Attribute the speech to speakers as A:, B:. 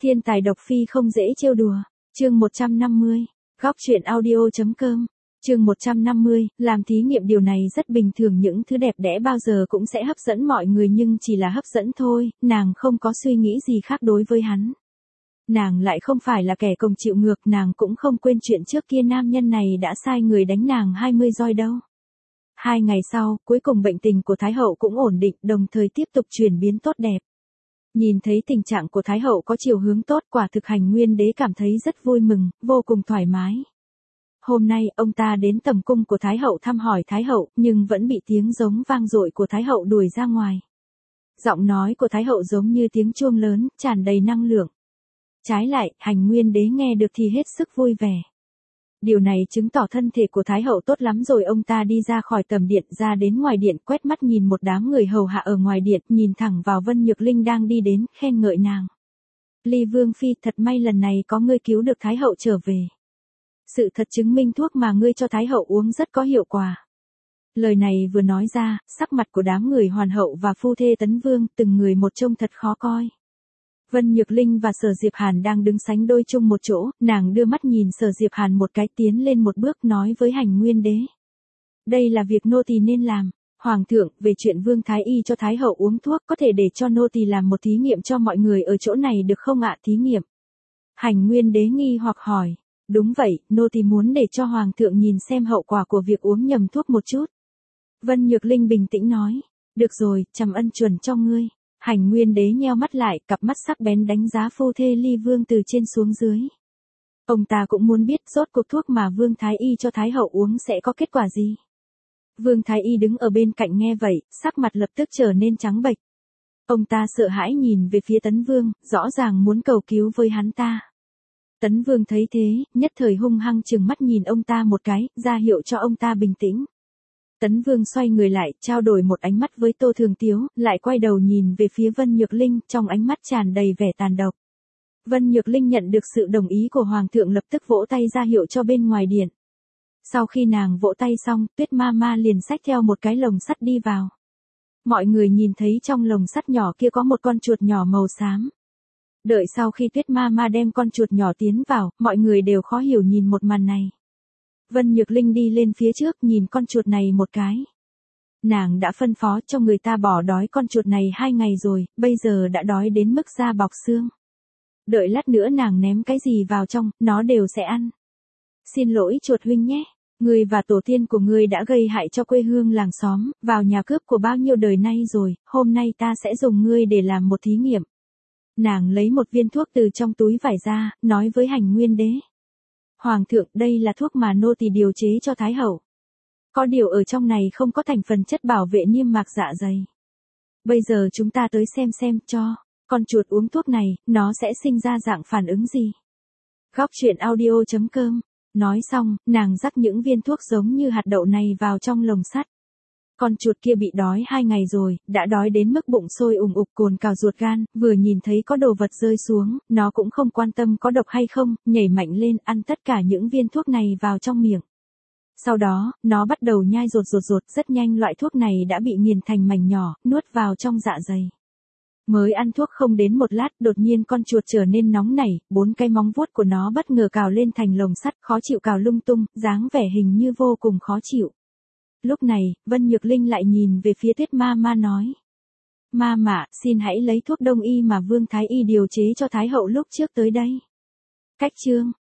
A: Thiên tài độc phi không dễ trêu đùa. Chương 150. Góc truyện audio.com. Chương 150, làm thí nghiệm điều này rất bình thường, những thứ đẹp đẽ bao giờ cũng sẽ hấp dẫn mọi người nhưng chỉ là hấp dẫn thôi, nàng không có suy nghĩ gì khác đối với hắn. Nàng lại không phải là kẻ cồng chịu ngược, nàng cũng không quên chuyện trước kia nam nhân này đã sai người đánh nàng 20 roi đâu. 2 ngày sau, cuối cùng bệnh tình của Thái hậu cũng ổn định, đồng thời tiếp tục chuyển biến tốt đẹp. Nhìn thấy tình trạng của Thái hậu có chiều hướng tốt, quả thực Hành Nguyên Đế cảm thấy rất vui mừng, vô cùng thoải mái. Hôm nay, ông ta đến tầm cung của Thái hậu thăm hỏi Thái hậu, nhưng vẫn bị tiếng giống vang dội của Thái hậu đuổi ra ngoài. Giọng nói của Thái hậu giống như tiếng chuông lớn, tràn đầy năng lượng. Trái lại, Hành Nguyên Đế nghe được thì hết sức vui vẻ. Điều này chứng tỏ thân thể của Thái hậu tốt lắm rồi. Ông ta đi ra khỏi tầm điện, ra đến ngoài điện, quét mắt nhìn một đám người hầu hạ ở ngoài điện, nhìn thẳng vào Vân Nhược Linh đang đi đến, khen ngợi nàng. Ly Vương Phi, thật may lần này có ngươi cứu được Thái hậu trở về. Sự thật chứng minh thuốc mà ngươi cho Thái hậu uống rất có hiệu quả. Lời này vừa nói ra, sắc mặt của đám người hoàn hậu và phu thê Tấn Vương, từng người một trông thật khó coi. Vân Nhược Linh và Sở Diệp Hàn đang đứng sánh đôi chung một chỗ, nàng đưa mắt nhìn Sở Diệp Hàn một cái, tiến lên một bước nói với Hành Nguyên Đế. Đây là việc nô tỳ nên làm. Hoàng thượng, về chuyện Vương Thái Y cho Thái hậu uống thuốc, có thể để cho nô tỳ làm một thí nghiệm cho mọi người ở chỗ này được không ạ? Thí nghiệm? Hành Nguyên Đế nghi hoặc hỏi. Đúng vậy, nô tỳ muốn để cho Hoàng thượng nhìn xem hậu quả của việc uống nhầm thuốc một chút. Vân Nhược Linh bình tĩnh nói. Được rồi, trầm ân chuẩn cho ngươi. Hành Nguyên Đế nheo mắt lại, cặp mắt sắc bén đánh giá phu thê Ly Vương từ trên xuống dưới. Ông ta cũng muốn biết rốt cuộc thuốc mà Vương Thái Y cho Thái hậu uống sẽ có kết quả gì. Vương Thái Y đứng ở bên cạnh nghe vậy, sắc mặt lập tức trở nên trắng bệch. Ông ta sợ hãi nhìn về phía Tấn Vương, rõ ràng muốn cầu cứu với hắn ta. Tấn Vương thấy thế, nhất thời hung hăng trừng mắt nhìn ông ta một cái, ra hiệu cho ông ta bình tĩnh. Tấn Vương xoay người lại, trao đổi một ánh mắt với Tô Thường Tiếu, lại quay đầu nhìn về phía Vân Nhược Linh, trong ánh mắt tràn đầy vẻ tàn độc. Vân Nhược Linh nhận được sự đồng ý của Hoàng thượng, lập tức vỗ tay ra hiệu cho bên ngoài điện. Sau khi nàng vỗ tay xong, Tuyết Ma Ma liền xách theo một cái lồng sắt đi vào. Mọi người nhìn thấy trong lồng sắt nhỏ kia có một con chuột nhỏ màu xám. Đợi sau khi Tuyết Ma Ma đem con chuột nhỏ tiến vào, mọi người đều khó hiểu nhìn một màn này. Vân Nhược Linh đi lên phía trước nhìn con chuột này một cái. Nàng đã phân phó cho người ta bỏ đói con chuột này 2 ngày rồi, bây giờ đã đói đến mức da bọc xương. Đợi lát nữa nàng ném cái gì vào trong, nó đều sẽ ăn. Xin lỗi chuột huynh nhé, ngươi và tổ tiên của ngươi đã gây hại cho quê hương làng xóm, vào nhà cướp của bao nhiêu đời nay rồi, hôm nay ta sẽ dùng ngươi để làm một thí nghiệm. Nàng lấy một viên thuốc từ trong túi vải ra, nói với Hành Nguyên Đế. Hoàng thượng, đây là thuốc mà nô tỳ điều chế cho Thái hậu. Có điều ở trong này không có thành phần chất bảo vệ niêm mạc dạ dày. Bây giờ chúng ta tới xem cho con chuột uống thuốc này, nó sẽ sinh ra dạng phản ứng gì. Góc truyện audio.com. Nói xong, nàng rắc những viên thuốc giống như hạt đậu này vào trong lồng sắt. Con chuột kia bị đói 2 ngày rồi, đã đói đến mức bụng sôi ùng ục cồn cào ruột gan, vừa nhìn thấy có đồ vật rơi xuống, nó cũng không quan tâm có độc hay không, nhảy mạnh lên ăn tất cả những viên thuốc này vào trong miệng. Sau đó, nó bắt đầu nhai rột, rất nhanh loại thuốc này đã bị nghiền thành mảnh nhỏ, nuốt vào trong dạ dày. Mới ăn thuốc không đến một lát, đột nhiên con chuột trở nên nóng nảy, 4 cái móng vuốt của nó bất ngờ cào lên thành lồng sắt, khó chịu cào lung tung, dáng vẻ hình như vô cùng khó chịu. Lúc này, Vân Nhược Linh lại nhìn về phía Tuyết Ma Ma nói. Ma mạ, xin hãy lấy thuốc đông y mà Vương Thái Y điều chế cho Thái hậu lúc trước tới đây. Cách chương.